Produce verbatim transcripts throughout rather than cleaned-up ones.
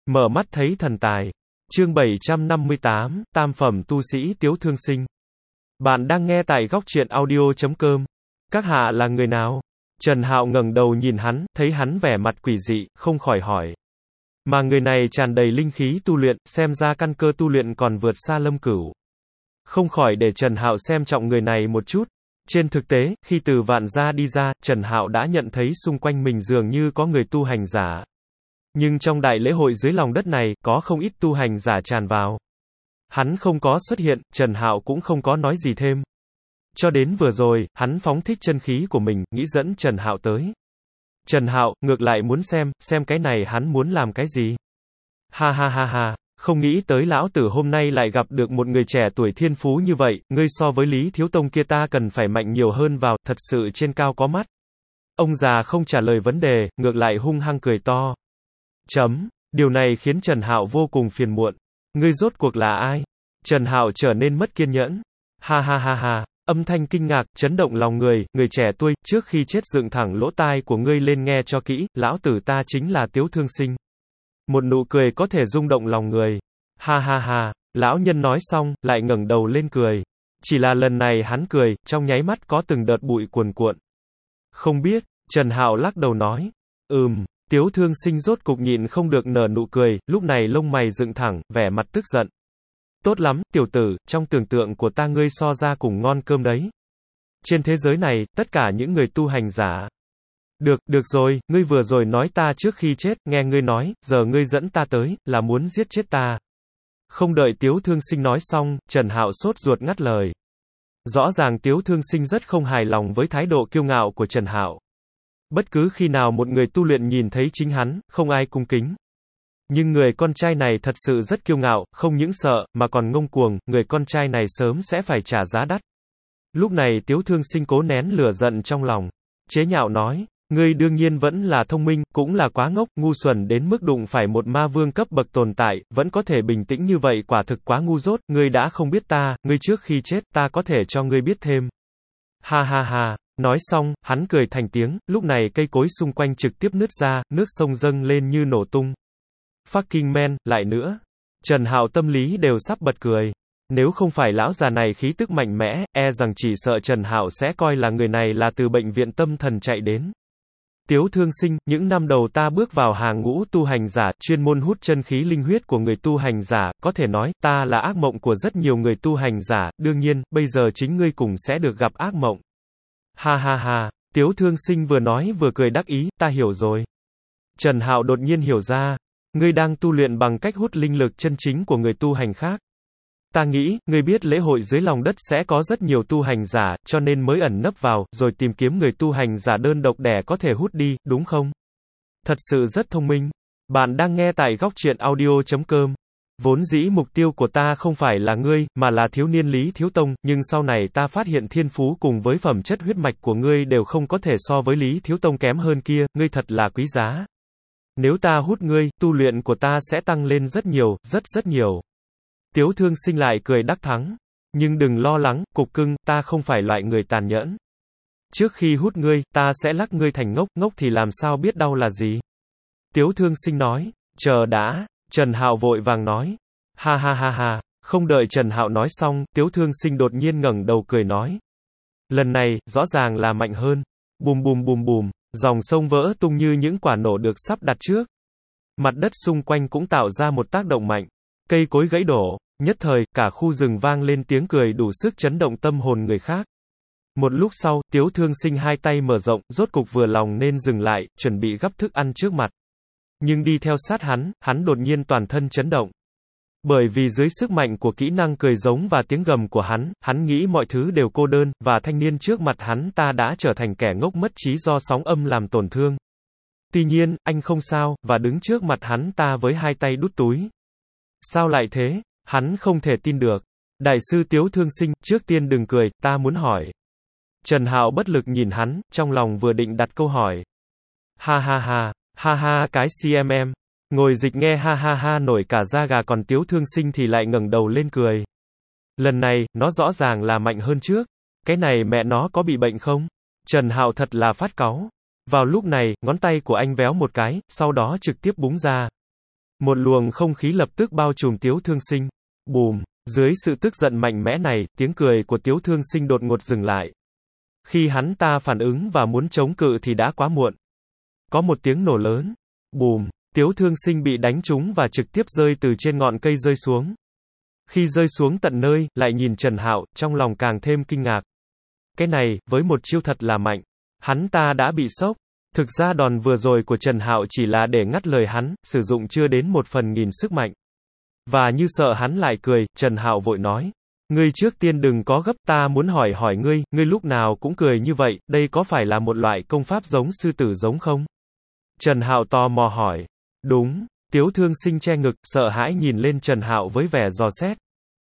Mở mắt thấy thần tài. Chương bảy trăm năm mươi tám, Tam phẩm tu sĩ Tiếu Thương Sinh. Bạn đang nghe tại góc truyện audio chấm com. Các hạ là người nào? Trần Hạo ngẩng đầu nhìn hắn, thấy hắn vẻ mặt quỷ dị, không khỏi hỏi. Mà người này tràn đầy linh khí tu luyện, xem ra căn cơ tu luyện còn vượt xa Lâm Cửu. Không khỏi để Trần Hạo xem trọng người này một chút. Trên thực tế, khi từ Vạn Gia đi ra, Trần Hạo đã nhận thấy xung quanh mình dường như có người tu hành giả. Nhưng trong đại lễ hội dưới lòng đất này, có không ít tu hành giả tràn vào. Hắn không có xuất hiện, Trần Hạo cũng không có nói gì thêm. Cho đến vừa rồi, hắn phóng thích chân khí của mình, nghĩ dẫn Trần Hạo tới. Trần Hạo, ngược lại muốn xem, xem cái này hắn muốn làm cái gì. Ha ha ha ha, không nghĩ tới lão tử hôm nay lại gặp được một người trẻ tuổi thiên phú như vậy, ngươi so với Lý Thiếu Tông kia ta cần phải mạnh nhiều hơn vào, thật sự trên cao có mắt. Ông già không trả lời vấn đề, ngược lại hung hăng cười to. Chấm, điều này khiến Trần Hạo vô cùng phiền muộn. Ngươi rốt cuộc là ai? Trần Hạo trở nên mất kiên nhẫn. Ha ha ha ha, âm thanh kinh ngạc, chấn động lòng người, người trẻ tuổi, trước khi chết dựng thẳng lỗ tai của ngươi lên nghe cho kỹ, lão tử ta chính là Tiếu Thương Sinh. Một nụ cười có thể rung động lòng người. Ha ha ha, lão nhân nói xong, lại ngẩng đầu lên cười. Chỉ là lần này hắn cười, trong nháy mắt có từng đợt bụi cuồn cuộn. Không biết, Trần Hạo lắc đầu nói. Ừm. Tiếu Thương Sinh rốt cục nhịn không được nở nụ cười, lúc này lông mày dựng thẳng, vẻ mặt tức giận. Tốt lắm, tiểu tử, trong tưởng tượng của ta ngươi so ra cùng ngon cơm đấy. Trên thế giới này, tất cả những người tu hành giả. Được, được rồi, ngươi vừa rồi nói ta trước khi chết, nghe ngươi nói, giờ ngươi dẫn ta tới, là muốn giết chết ta. Không đợi Tiếu Thương Sinh nói xong, Trần Hạo sốt ruột ngắt lời. Rõ ràng Tiếu Thương Sinh rất không hài lòng với thái độ kiêu ngạo của Trần Hạo. Bất cứ khi nào một người tu luyện nhìn thấy chính hắn, không ai cung kính. Nhưng người con trai này thật sự rất kiêu ngạo, không những sợ, mà còn ngông cuồng, người con trai này sớm sẽ phải trả giá đắt. Lúc này Tiếu Thương Sinh cố nén lửa giận trong lòng. Chế nhạo nói, ngươi đương nhiên vẫn là thông minh, cũng là quá ngốc, ngu xuẩn đến mức đụng phải một ma vương cấp bậc tồn tại, vẫn có thể bình tĩnh như vậy quả thực quá ngu dốt, ngươi đã không biết ta, ngươi trước khi chết, ta có thể cho ngươi biết thêm. Ha ha ha. Nói xong, hắn cười thành tiếng, lúc này cây cối xung quanh trực tiếp nứt ra, nước sông dâng lên như nổ tung. Fucking man, lại nữa. Trần Hạo tâm lý đều sắp bật cười. Nếu không phải lão già này khí tức mạnh mẽ, e rằng chỉ sợ Trần Hạo sẽ coi là người này là từ bệnh viện tâm thần chạy đến. Tiếu Thương Sinh, những năm đầu ta bước vào hàng ngũ tu hành giả, chuyên môn hút chân khí linh huyết của người tu hành giả, có thể nói, ta là ác mộng của rất nhiều người tu hành giả, đương nhiên, bây giờ chính ngươi cùng sẽ được gặp ác mộng. Ha ha ha, Tiếu Thương Sinh vừa nói vừa cười đắc ý, ta hiểu rồi. Trần Hạo đột nhiên hiểu ra, ngươi đang tu luyện bằng cách hút linh lực chân chính của người tu hành khác. Ta nghĩ, ngươi biết lễ hội dưới lòng đất sẽ có rất nhiều tu hành giả, cho nên mới ẩn nấp vào, rồi tìm kiếm người tu hành giả đơn độc để có thể hút đi, đúng không? Thật sự rất thông minh. Bạn đang nghe tại góc truyện audio chấm com. Vốn dĩ mục tiêu của ta không phải là ngươi, mà là thiếu niên Lý Thiếu Tông, nhưng sau này ta phát hiện thiên phú cùng với phẩm chất huyết mạch của ngươi đều không có thể so với Lý Thiếu Tông kém hơn kia, ngươi thật là quý giá. Nếu ta hút ngươi, tu luyện của ta sẽ tăng lên rất nhiều, rất rất nhiều. Tiếu Thương Sinh lại cười đắc thắng. Nhưng đừng lo lắng, cục cưng, ta không phải loại người tàn nhẫn. Trước khi hút ngươi, ta sẽ lắc ngươi thành ngốc, ngốc thì làm sao biết đau là gì? Tiếu Thương Sinh nói, chờ đã. Trần Hạo vội vàng nói. Ha ha ha ha, không đợi Trần Hạo nói xong, Tiếu Thương Sinh đột nhiên ngẩng đầu cười nói. Lần này, rõ ràng là mạnh hơn. Bùm bùm bùm bùm, dòng sông vỡ tung như những quả nổ được sắp đặt trước. Mặt đất xung quanh cũng tạo ra một tác động mạnh. Cây cối gãy đổ, nhất thời, cả khu rừng vang lên tiếng cười đủ sức chấn động tâm hồn người khác. Một lúc sau, Tiếu Thương Sinh hai tay mở rộng, rốt cục vừa lòng nên dừng lại, chuẩn bị gắp thức ăn trước mặt. Nhưng đi theo sát hắn, hắn đột nhiên toàn thân chấn động. Bởi vì dưới sức mạnh của kỹ năng cười giống và tiếng gầm của hắn, hắn nghĩ mọi thứ đều cô đơn, và thanh niên trước mặt hắn ta đã trở thành kẻ ngốc mất trí do sóng âm làm tổn thương. Tuy nhiên, anh không sao, và đứng trước mặt hắn ta với hai tay đút túi. Sao lại thế? Hắn không thể tin được. Đại sư Tiếu Thương Sinh, trước tiên đừng cười, ta muốn hỏi. Trần Hạo bất lực nhìn hắn, trong lòng vừa định đặt câu hỏi. Ha ha ha. Ha ha cái xê em em. Ngồi dịch nghe ha ha ha nổi cả da gà, còn Tiếu Thương Sinh thì lại ngẩng đầu lên cười. Lần này, nó rõ ràng là mạnh hơn trước. Cái này mẹ nó có bị bệnh không? Trần Hạo thật là phát cáu. Vào lúc này, ngón tay của anh véo một cái, sau đó trực tiếp búng ra. Một luồng không khí lập tức bao trùm Tiếu Thương Sinh. Bùm, dưới sự tức giận mạnh mẽ này, tiếng cười của Tiếu Thương Sinh đột ngột dừng lại. Khi hắn ta phản ứng và muốn chống cự thì đã quá muộn. Có một tiếng nổ lớn. Bùm, Tiếu Thương Sinh bị đánh trúng và trực tiếp rơi từ trên ngọn cây rơi xuống. Khi rơi xuống tận nơi, lại nhìn Trần Hạo, trong lòng càng thêm kinh ngạc. Cái này, với một chiêu thật là mạnh. Hắn ta đã bị sốc. Thực ra đòn vừa rồi của Trần Hạo chỉ là để ngắt lời hắn, sử dụng chưa đến một phần nghìn sức mạnh. Và như sợ hắn lại cười, Trần Hạo vội nói. Ngươi trước tiên đừng có gấp, ta muốn hỏi hỏi ngươi, ngươi lúc nào cũng cười như vậy, đây có phải là một loại công pháp giống sư tử giống không? Trần Hạo tò mò hỏi. Đúng, Tiếu Thương Sinh che ngực, sợ hãi nhìn lên Trần Hạo với vẻ dò xét.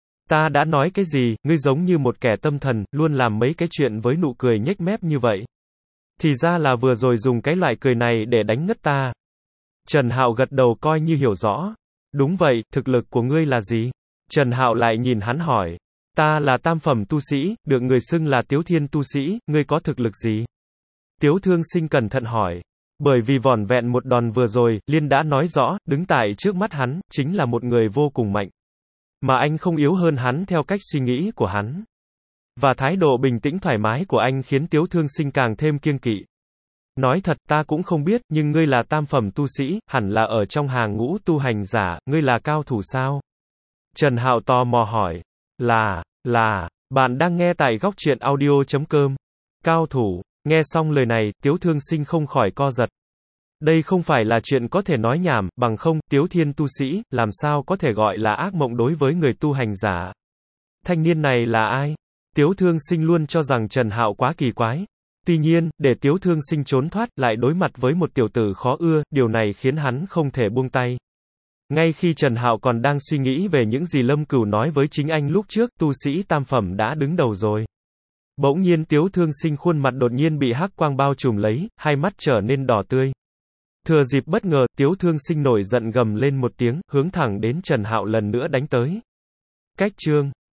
Ta đã nói cái gì, ngươi giống như một kẻ tâm thần, luôn làm mấy cái chuyện với nụ cười nhếch mép như vậy. Thì ra là vừa rồi dùng cái loại cười này để đánh ngất ta. Trần Hạo gật đầu coi như hiểu rõ. Đúng vậy, thực lực của ngươi là gì? Trần Hạo lại nhìn hắn hỏi. Ta là tam phẩm tu sĩ, được người xưng là Tiếu Thiên tu sĩ, ngươi có thực lực gì? Tiếu Thương Sinh cẩn thận hỏi. Bởi vì vỏn vẹn một đòn vừa rồi, Liên đã nói rõ, đứng tại trước mắt hắn, chính là một người vô cùng mạnh. Mà anh không yếu hơn hắn theo cách suy nghĩ của hắn. Và thái độ bình tĩnh thoải mái của anh khiến Tiếu Thương Sinh càng thêm kiêng kỵ. Nói thật ta cũng không biết, nhưng ngươi là tam phẩm tu sĩ, hẳn là ở trong hàng ngũ tu hành giả, ngươi là cao thủ sao? Trần Hạo tò mò hỏi. Là, là, bạn đang nghe tại góc truyện audio chấm com. Cao thủ, nghe xong lời này, Tiếu Thương Sinh không khỏi co giật. Đây không phải là chuyện có thể nói nhảm, bằng không, Tiếu Thiên tu sĩ, làm sao có thể gọi là ác mộng đối với người tu hành giả. Thanh niên này là ai? Tiếu Thương Sinh luôn cho rằng Trần Hạo quá kỳ quái. Tuy nhiên, để Tiếu Thương Sinh trốn thoát, lại đối mặt với một tiểu tử khó ưa, điều này khiến hắn không thể buông tay. Ngay khi Trần Hạo còn đang suy nghĩ về những gì Lâm Cửu nói với chính anh lúc trước, tu sĩ tam phẩm đã đứng đầu rồi. Bỗng nhiên Tiếu Thương Sinh khuôn mặt đột nhiên bị hắc quang bao trùm lấy, hai mắt trở nên đỏ tươi. Thừa dịp bất ngờ, Tiếu Thương Sinh nổi giận gầm lên một tiếng, hướng thẳng đến Trần Hạo lần nữa đánh tới. Cách chương